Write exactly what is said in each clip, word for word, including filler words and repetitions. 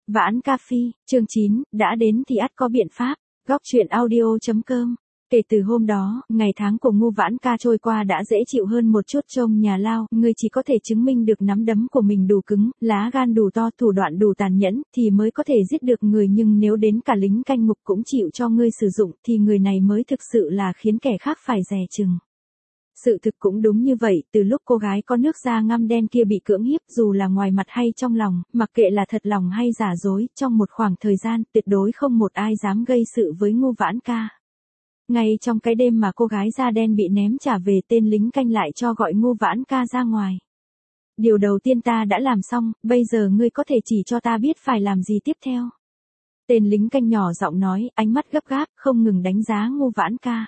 Vãn Ca Phi, chương chín, đã đến thì ắt có biện pháp. Góc truyện audio.com. Kể từ hôm đó, ngày tháng của Ngô Vãn Ca trôi qua đã dễ chịu hơn một chút. Trông nhà lao, ngươi chỉ có thể chứng minh được nắm đấm của mình đủ cứng, lá gan đủ to, thủ đoạn đủ tàn nhẫn, thì mới có thể giết được người. Nhưng nếu đến cả lính canh ngục cũng chịu cho ngươi sử dụng, thì người này mới thực sự là khiến kẻ khác phải dè chừng. Sự thực cũng đúng như vậy, từ lúc cô gái có nước da ngăm đen kia bị cưỡng hiếp, dù là ngoài mặt hay trong lòng, mặc kệ là thật lòng hay giả dối, trong một khoảng thời gian, tuyệt đối không một ai dám gây sự với Ngô Vãn Ca. Ngay trong cái đêm mà cô gái da đen bị ném trả về, tên lính canh lại cho gọi Ngô Vãn Ca ra ngoài. Điều đầu tiên ta đã làm xong, bây giờ ngươi có thể chỉ cho ta biết phải làm gì tiếp theo. Tên lính canh nhỏ giọng nói, ánh mắt gấp gáp, không ngừng đánh giá Ngô Vãn Ca.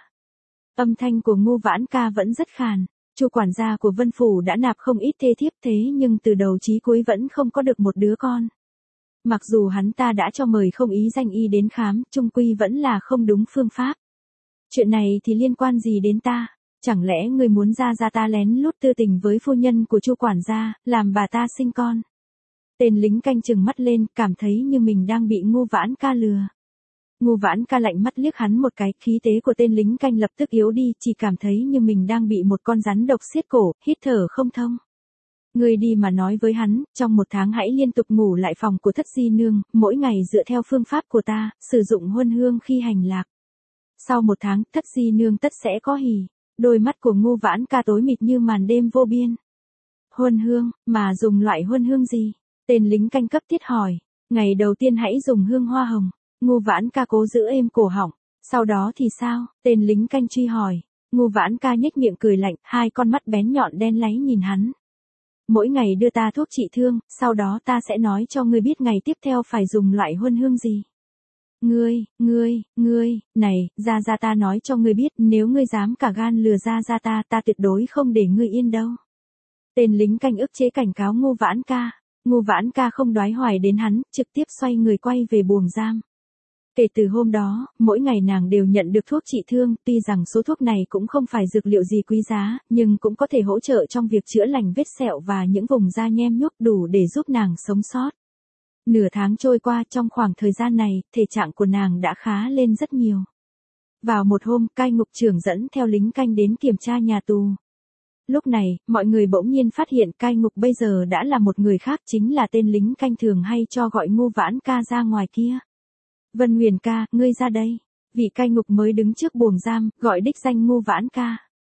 Âm thanh của Ngô Vãn Ca vẫn rất khàn. Chu quản gia của Vân Phủ đã nạp không ít thê thiếp, thế nhưng từ đầu chí cuối vẫn không có được một đứa con. Mặc dù hắn ta đã cho mời không ý danh y đến khám, chung quy vẫn là không đúng phương pháp. Chuyện này thì liên quan gì đến ta? Chẳng lẽ ngươi muốn ra ra ta lén lút tư tình với phu nhân của Chu quản gia, làm bà ta sinh con? Tên lính canh trừng mắt lên, cảm thấy như mình đang bị Ngô Vãn Ca lừa. Ngô Vãn Ca lạnh mắt liếc hắn một cái, khí thế của tên lính canh lập tức yếu đi, chỉ cảm thấy như mình đang bị một con rắn độc siết cổ, hít thở không thông. Ngươi đi mà nói với hắn, trong một tháng hãy liên tục ngủ lại phòng của Thất Di Nương, mỗi ngày dựa theo phương pháp của ta, sử dụng huân hương khi hành lạc. Sau một tháng, Thất Di Nương tất sẽ có hỉ. Đôi mắt của Ngô Vãn Ca tối mịt như màn đêm vô biên. Huân hương, mà dùng loại huân hương gì? Tên lính canh cấp thiết hỏi. Ngày đầu tiên hãy dùng hương hoa hồng. Ngô Vãn Ca cố giữ êm cổ họng. Sau đó thì sao? Tên lính canh truy hỏi. Ngô Vãn Ca nhếch miệng cười lạnh, hai con mắt bén nhọn đen láy nhìn hắn. Mỗi ngày đưa ta thuốc trị thương, sau đó ta sẽ nói cho ngươi biết ngày tiếp theo phải dùng loại huân hương gì. Ngươi, ngươi, ngươi, này, ra ra ta nói cho ngươi biết, nếu ngươi dám cả gan lừa ra ra ta, ta tuyệt đối không để ngươi yên đâu. Tên lính canh ức chế cảnh cáo Ngô Vãn Ca. Ngô Vãn Ca không đoái hoài đến hắn, trực tiếp xoay người quay về buồng giam. Kể từ hôm đó, mỗi ngày nàng đều nhận được thuốc trị thương, tuy rằng số thuốc này cũng không phải dược liệu gì quý giá, nhưng cũng có thể hỗ trợ trong việc chữa lành vết sẹo và những vùng da nhem nhuốc, đủ để giúp nàng sống sót. Nửa tháng trôi qua, trong khoảng thời gian này, thể trạng của nàng đã khá lên rất nhiều. Vào một hôm, cai ngục trưởng dẫn theo lính canh đến kiểm tra nhà tù. Lúc này, mọi người bỗng nhiên phát hiện cai ngục bây giờ đã là một người khác, chính là tên lính canh thường hay cho gọi Ngô Vãn Ca ra ngoài kia. Vân Huyền ca, ngươi ra đây. Vị cai ngục mới đứng trước buồng giam, gọi đích danh Ngô Vãn Ca.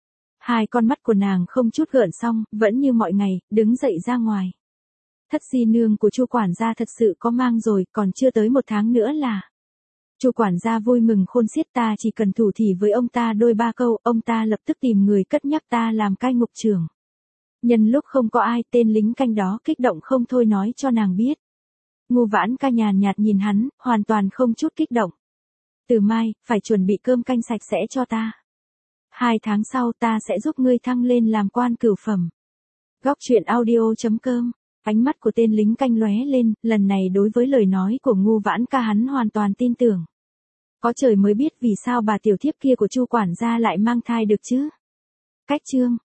Hai con mắt của nàng không chút gợn song, vẫn như mọi ngày, đứng dậy ra ngoài. Thất Di Nương của Chu quản gia thật sự có mang rồi, còn chưa tới một tháng nữa là. Chu quản gia vui mừng khôn xiết, ta chỉ cần thủ thỉ với ông ta đôi ba câu, ông ta lập tức tìm người cất nhắc ta làm cai ngục trưởng. Nhân lúc không có ai, tên lính canh đó kích động không thôi nói cho nàng biết. Ngô Vãn Ca nhàn nhạt nhìn hắn, hoàn toàn không chút kích động. Từ mai, phải chuẩn bị cơm canh sạch sẽ cho ta. Hai tháng sau ta sẽ giúp ngươi thăng lên làm quan cửu phẩm. Góc truyện audio.com. Ánh mắt của tên lính canh lóe lên, lần này đối với lời nói của Ngô Vãn Ca hắn hoàn toàn tin tưởng. Có trời mới biết vì sao bà tiểu thiếp kia của Chu quản gia lại mang thai được chứ. Cách chương.